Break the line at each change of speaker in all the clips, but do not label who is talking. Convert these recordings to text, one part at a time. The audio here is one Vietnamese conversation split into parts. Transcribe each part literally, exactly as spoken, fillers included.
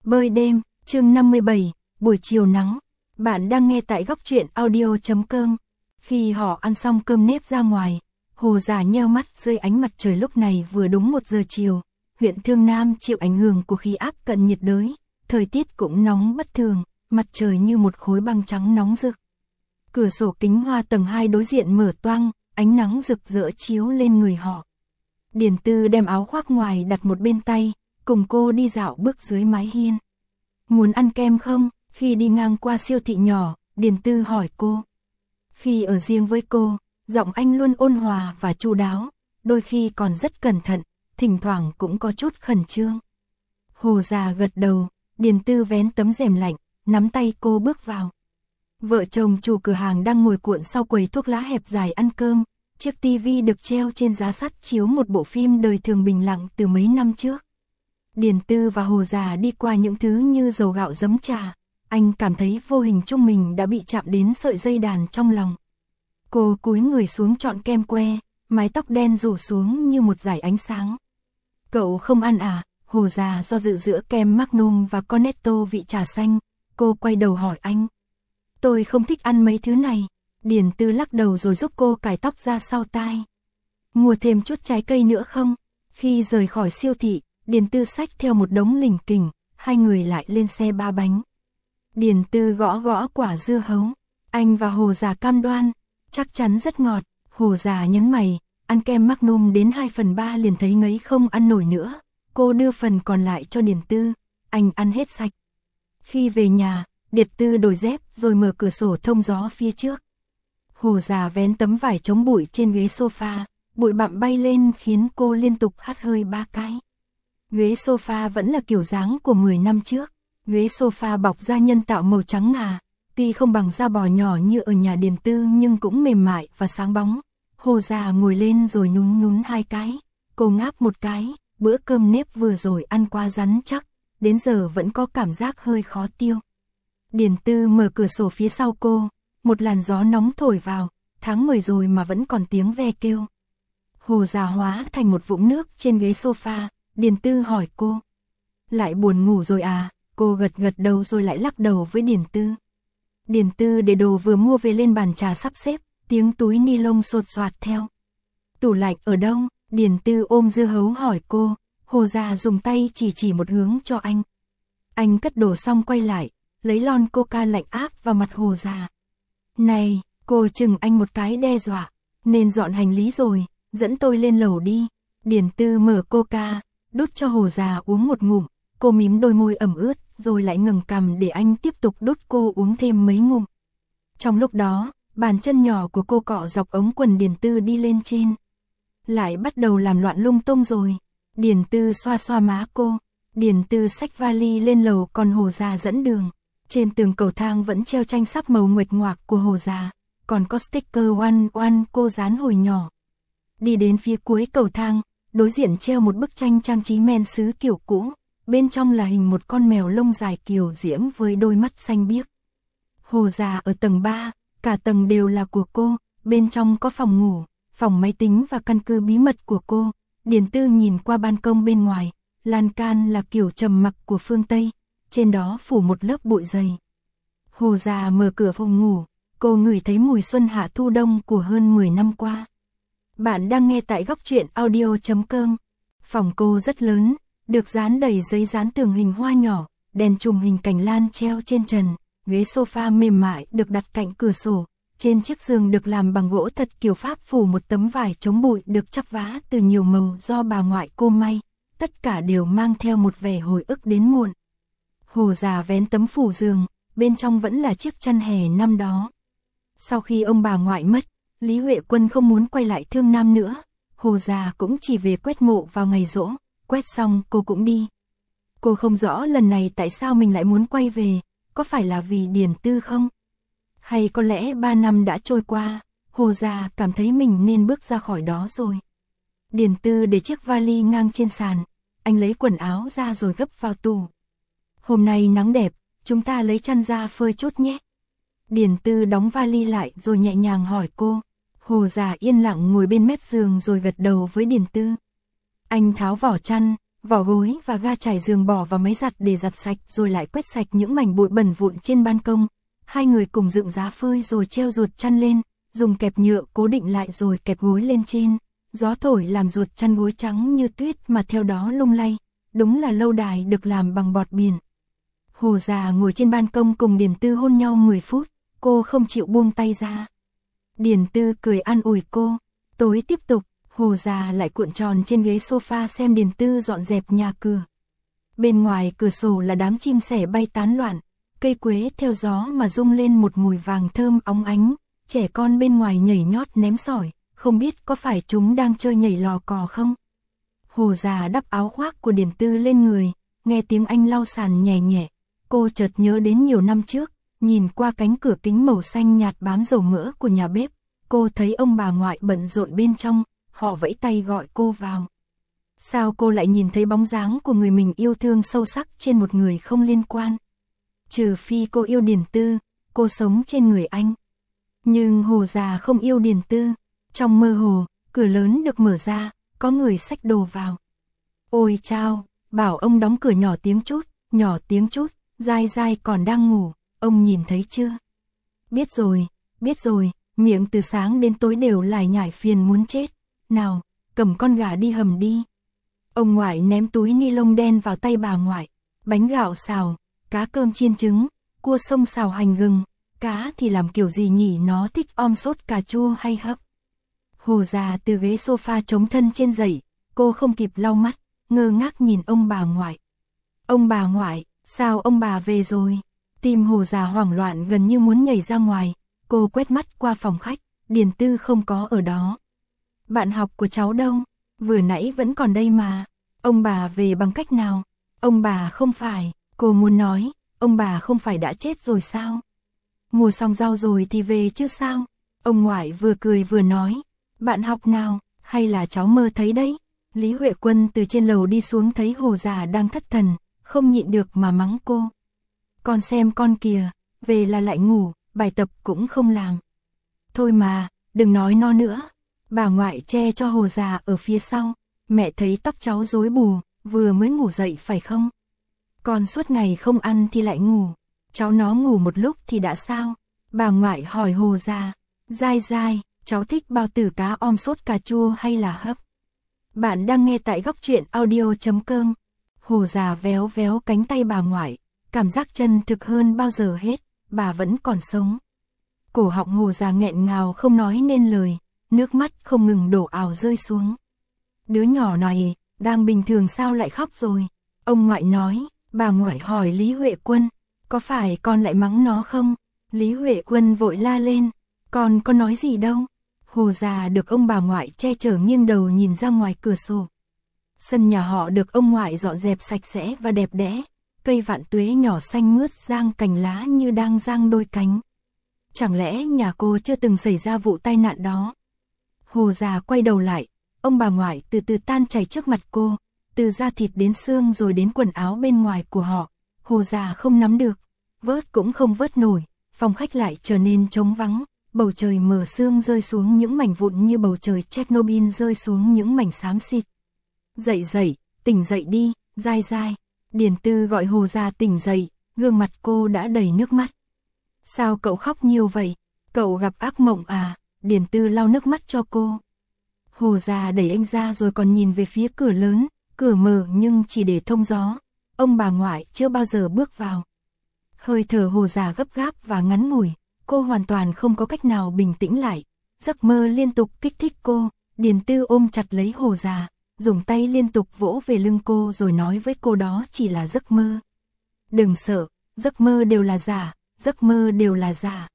Bơi đêm, chương năm mươi bảy, buổi chiều nắng. Bạn đang nghe tại góc truyện audio chấm com. Khi họ ăn xong cơm nếp ra ngoài, Hồ Giả nheo mắt dưới ánh mặt trời lúc này vừa đúng một giờ chiều. Huyện Thương Nam chịu ảnh hưởng của khí áp cận nhiệt đới, thời tiết cũng nóng bất thường, mặt trời như một khối băng trắng nóng rực. Cửa sổ kính hoa tầng hai đối diện mở toang, ánh nắng rực rỡ chiếu lên người họ. Điền Tư đem áo khoác ngoài đặt một bên tay, cùng cô đi dạo bước dưới mái hiên. Muốn ăn kem không? Khi đi ngang qua siêu thị nhỏ, Điền Tư hỏi cô. Khi ở riêng với cô, giọng anh luôn ôn hòa và chu đáo, đôi khi còn rất cẩn thận, thỉnh thoảng cũng có chút khẩn trương. Hồ Giả gật đầu, Điền Tư vén tấm rèm lạnh, nắm tay cô bước vào. Vợ chồng chủ cửa hàng đang ngồi cuộn sau quầy thuốc lá hẹp dài ăn cơm, chiếc tivi được treo trên giá sắt chiếu một bộ phim đời thường bình lặng từ mấy năm trước. Điền Tư và Hồ Giả đi qua những thứ như dầu gạo giấm trà, anh cảm thấy vô hình chung mình đã bị chạm đến sợi dây đàn trong lòng. Cô cúi người xuống chọn kem que, mái tóc đen rủ xuống như một dải ánh sáng. Cậu không ăn à? Hồ Giả do dự giữa kem Magnum và Cornetto vị trà xanh, cô quay đầu hỏi anh. Tôi không thích ăn mấy thứ này. Điền Tư lắc đầu rồi giúp cô cài tóc ra sau tai. Mua thêm chút trái cây nữa không? Khi rời khỏi siêu thị, Điền Tư xách theo một đống lỉnh kỉnh, hai người lại lên xe ba bánh. Điền Tư gõ gõ quả dưa hấu, anh và Hồ Giả cam đoan, chắc chắn rất ngọt. Hồ Giả nhấn mày, ăn kem Magnum đến hai phần ba liền thấy ngấy không ăn nổi nữa. Cô đưa phần còn lại cho Điền Tư, anh ăn hết sạch. Khi về nhà, Điền Tư đổi dép rồi mở cửa sổ thông gió phía trước. Hồ Giả vén tấm vải chống bụi trên ghế sofa, bụi bặm bay lên khiến cô liên tục hắt hơi ba cái. Ghế sofa vẫn là kiểu dáng của mười năm trước, ghế sofa bọc da nhân tạo màu trắng ngà, tuy không bằng da bò nhỏ như ở nhà Điền Tư nhưng cũng mềm mại và sáng bóng. Hồ Giả ngồi lên rồi nhún nhún hai cái, cô ngáp một cái, bữa cơm nếp vừa rồi ăn qua rắn chắc, đến giờ vẫn có cảm giác hơi khó tiêu. Điền Tư mở cửa sổ phía sau cô, một làn gió nóng thổi vào, tháng mười rồi mà vẫn còn tiếng ve kêu. Hồ Giả hóa thành một vũng nước trên ghế sofa, Điền Tư hỏi cô. Lại buồn ngủ rồi à? Cô gật gật đầu rồi lại lắc đầu với Điền Tư. Điền Tư để đồ vừa mua về lên bàn trà sắp xếp, tiếng túi ni lông sột soạt theo. Tủ lạnh ở đâu? Điền Tư ôm dưa hấu hỏi cô, Hồ Giả dùng tay chỉ chỉ một hướng cho anh. Anh cất đồ xong quay lại, lấy lon coca lạnh áp vào mặt Hồ Giả. Này, cô chừng anh một cái đe dọa, nên dọn hành lý rồi, dẫn tôi lên lầu đi. Điền Tư mở coca, đút cho Hồ Giả uống một ngụm, cô mím đôi môi ẩm ướt, rồi lại ngẩng cằm để anh tiếp tục đút cô uống thêm mấy ngụm. Trong lúc đó, bàn chân nhỏ của cô cọ dọc ống quần Điền Tư đi lên trên. Lại bắt đầu làm loạn lung tung rồi. Điền Tư xoa xoa má cô, Điền Tư xách vali lên lầu còn Hồ Giả dẫn đường. Trên tường cầu thang vẫn treo tranh sắp màu nguệch ngoạc của Hồ Giả, còn có sticker one one cô dán hồi nhỏ. Đi đến phía cuối cầu thang, đối diện treo một bức tranh trang trí men sứ kiểu cũ, bên trong là hình một con mèo lông dài kiều diễm với đôi mắt xanh biếc. Hồ Giả ở tầng ba, cả tầng đều là của cô, bên trong có phòng ngủ, phòng máy tính và căn cứ bí mật của cô. Điền Tư nhìn qua ban công bên ngoài, lan can là kiểu trầm mặc của phương Tây, trên đó phủ một lớp bụi dày. Hồ Giả mở cửa phòng ngủ, cô ngửi thấy mùi xuân hạ thu đông của hơn mười năm qua. Bạn đang nghe tại góc truyện audio chấm com. Phòng cô rất lớn, được dán đầy giấy dán tường hình hoa nhỏ, đèn chùm hình cành lan treo trên trần, ghế sofa mềm mại được đặt cạnh cửa sổ, trên chiếc giường được làm bằng gỗ thật kiểu Pháp phủ một tấm vải chống bụi được chắp vá từ nhiều màu do bà ngoại cô may, tất cả đều mang theo một vẻ hồi ức đến muộn. Hồ Giả vén tấm phủ giường, bên trong vẫn là chiếc chăn hè năm đó. Sau khi ông bà ngoại mất, Lý Huệ Quân không muốn quay lại Thương Nam nữa, Hồ Giả cũng chỉ về quét mộ vào ngày giỗ, quét xong cô cũng đi. Cô không rõ lần này tại sao mình lại muốn quay về, có phải là vì Điền Tư không? Hay có lẽ ba năm đã trôi qua, Hồ Giả cảm thấy mình nên bước ra khỏi đó rồi. Điền Tư để chiếc vali ngang trên sàn, anh lấy quần áo ra rồi gấp vào tủ. Hôm nay nắng đẹp, chúng ta lấy chăn ra phơi chút nhé. Điền Tư đóng vali lại rồi nhẹ nhàng hỏi cô. Hồ Giả yên lặng ngồi bên mép giường rồi gật đầu với Điền Tư. Anh tháo vỏ chăn, vỏ gối và ga trải giường bỏ vào máy giặt để giặt sạch rồi lại quét sạch những mảnh bụi bẩn vụn trên ban công. Hai người cùng dựng giá phơi rồi treo ruột chăn lên, dùng kẹp nhựa cố định lại rồi kẹp gối lên trên. Gió thổi làm ruột chăn gối trắng như tuyết mà theo đó lung lay, đúng là lâu đài được làm bằng bọt biển. Hồ già ngồi trên ban công cùng Điền Tư hôn nhau mười phút, cô không chịu buông tay ra. Điền Tư cười an ủi cô, tối tiếp tục, Hồ già lại cuộn tròn trên ghế sofa xem Điền Tư dọn dẹp nhà cửa. Bên ngoài cửa sổ là đám chim sẻ bay tán loạn, cây quế theo gió mà rung lên một mùi vàng thơm óng ánh, trẻ con bên ngoài nhảy nhót ném sỏi, không biết có phải chúng đang chơi nhảy lò cò không. Hồ già đắp áo khoác của Điền Tư lên người, nghe tiếng anh lau sàn nhẹ nhẹ, cô chợt nhớ đến nhiều năm trước, nhìn qua cánh cửa kính màu xanh nhạt bám dầu mỡ của nhà bếp, cô thấy ông bà ngoại bận rộn bên trong, họ vẫy tay gọi cô vào. Sao cô lại nhìn thấy bóng dáng của người mình yêu thương sâu sắc trên một người không liên quan? Trừ phi cô yêu Điền Tư, cô sống trên người anh. Nhưng Hồ già không yêu Điền Tư. Trong mơ hồ, cửa lớn được mở ra, có người xách đồ vào. Ôi chao, bảo ông đóng cửa nhỏ tiếng chút, nhỏ tiếng chút, Giai Giai còn đang ngủ, ông nhìn thấy chưa? Biết rồi, biết rồi, miệng từ sáng đến tối đều lải nhải phiền muốn chết. Nào, cầm con gà đi hầm đi. Ông ngoại ném túi ni lông đen vào tay bà ngoại, bánh gạo xào, cá cơm chiên trứng, cua sông xào hành gừng, cá thì làm kiểu gì nhỉ, nó thích om sốt cà chua hay hấp. Hồ già từ ghế sofa chống thân trên dậy, cô không kịp lau mắt, ngơ ngác nhìn ông bà ngoại. Ông bà ngoại, sao ông bà về rồi? Tim Hồ già hoảng loạn gần như muốn nhảy ra ngoài, cô quét mắt qua phòng khách, Điền Tư không có ở đó. Bạn học của cháu đâu? Vừa nãy vẫn còn đây mà. Ông bà về bằng cách nào? Ông bà không phải, cô muốn nói, ông bà không phải đã chết rồi sao? Mua xong rau rồi thì về chứ sao? Ông ngoại vừa cười vừa nói, bạn học nào, hay là cháu mơ thấy đấy? Lý Huệ Quân từ trên lầu đi xuống thấy Hồ già đang thất thần, không nhịn được mà mắng cô. Con xem con kìa, về là lại ngủ, bài tập cũng không làm. Thôi mà, đừng nói nó nữa. Bà ngoại che cho Hồ già ở phía sau, mẹ thấy tóc cháu rối bù, vừa mới ngủ dậy phải không? Con suốt ngày không ăn thì lại ngủ, cháu nó ngủ một lúc thì đã sao? Bà ngoại hỏi Hồ già, Giai Giai, cháu thích bao tử cá om sốt cà chua hay là hấp? Bạn đang nghe tại góc truyện audio chấm com. Hồ già véo véo cánh tay bà ngoại, cảm giác chân thực hơn bao giờ hết, bà vẫn còn sống. Cổ họng Hồ già nghẹn ngào không nói nên lời, nước mắt không ngừng đổ ào rơi xuống. Đứa nhỏ này, đang bình thường sao lại khóc rồi? Ông ngoại nói, bà ngoại hỏi Lý Huệ Quân, có phải con lại mắng nó không? Lý Huệ Quân vội la lên, con có nói gì đâu. Hồ già được ông bà ngoại che chở nghiêng đầu nhìn ra ngoài cửa sổ. Sân nhà họ được ông ngoại dọn dẹp sạch sẽ và đẹp đẽ, cây vạn tuế nhỏ xanh mướt giang cành lá như đang giang đôi cánh. Chẳng lẽ nhà cô chưa từng xảy ra vụ tai nạn đó? Hồ già quay đầu lại, ông bà ngoại từ từ tan chảy trước mặt cô, từ da thịt đến xương rồi đến quần áo bên ngoài của họ. Hồ già không nắm được, vớt cũng không vớt nổi, phòng khách lại trở nên trống vắng, bầu trời mờ sương rơi xuống những mảnh vụn như bầu trời Chernobyl rơi xuống những mảnh xám xịt. Dậy dậy, tỉnh dậy đi, Giai Giai. Điền Tư gọi Hồ già tỉnh dậy, gương mặt cô đã đầy nước mắt. Sao cậu khóc nhiều vậy? Cậu gặp ác mộng à? Điền Tư lau nước mắt cho cô. Hồ già đẩy anh ra rồi còn nhìn về phía cửa lớn, cửa mở nhưng chỉ để thông gió. Ông bà ngoại chưa bao giờ bước vào. Hơi thở Hồ già gấp gáp và ngắn ngủi, cô hoàn toàn không có cách nào bình tĩnh lại. Giấc mơ liên tục kích thích cô, Điền Tư ôm chặt lấy Hồ già, dùng tay liên tục vỗ về lưng cô rồi nói với cô đó chỉ là giấc mơ. Đừng sợ, giấc mơ đều là giả, giấc mơ đều là giả.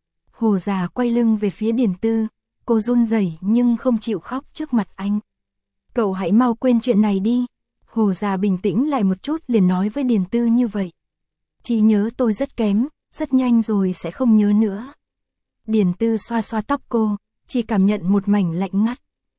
Hồ già quay lưng về phía Điền Tư, cô run rẩy nhưng không chịu khóc trước mặt anh. Cậu hãy mau quên chuyện này đi. Hồ già bình tĩnh lại một chút liền nói với Điền Tư như vậy. Trí nhớ tôi rất kém, rất nhanh rồi sẽ không nhớ nữa. Điền Tư xoa xoa tóc cô, chỉ cảm nhận một mảnh lạnh ngắt.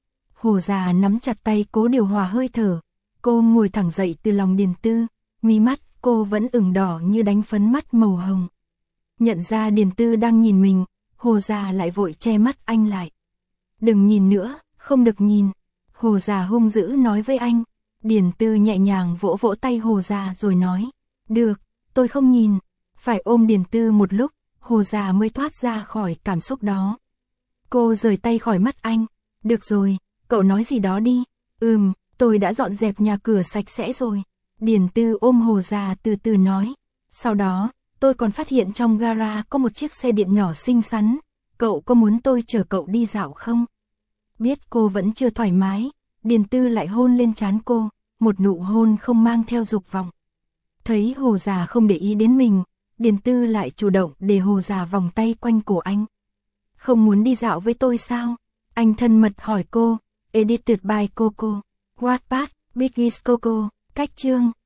Hồ già nắm chặt tay cố điều hòa hơi thở. Cô ngồi thẳng dậy từ lòng Điền Tư, mí mắt cô vẫn ửng đỏ như đánh phấn mắt màu hồng. Nhận ra Điền Tư đang nhìn mình, Hồ già lại vội che mắt anh lại. Đừng nhìn nữa, không được nhìn. Hồ già hung dữ nói với anh. Điền Tư nhẹ nhàng vỗ vỗ tay Hồ già rồi nói, được, tôi không nhìn. Phải ôm Điền Tư một lúc, Hồ già mới thoát ra khỏi cảm xúc đó. Cô rời tay khỏi mắt anh, được rồi, cậu nói gì đó đi. Ừm, tôi đã dọn dẹp nhà cửa sạch sẽ rồi. Điền Tư ôm Hồ già từ từ nói, sau đó, tôi còn phát hiện trong gara có một chiếc xe điện nhỏ xinh xắn, cậu có muốn tôi chở cậu đi dạo không? Biết cô vẫn chưa thoải mái, Điền Tư lại hôn lên trán cô, một nụ hôn không mang theo dục vọng. Thấy Hồ già không để ý đến mình, Điền Tư lại chủ động để Hồ già vòng tay quanh cổ anh. Không muốn đi dạo với tôi sao? Anh thân mật hỏi cô. Edited by Coco. Wattpad, Biggies Coco. Cách chương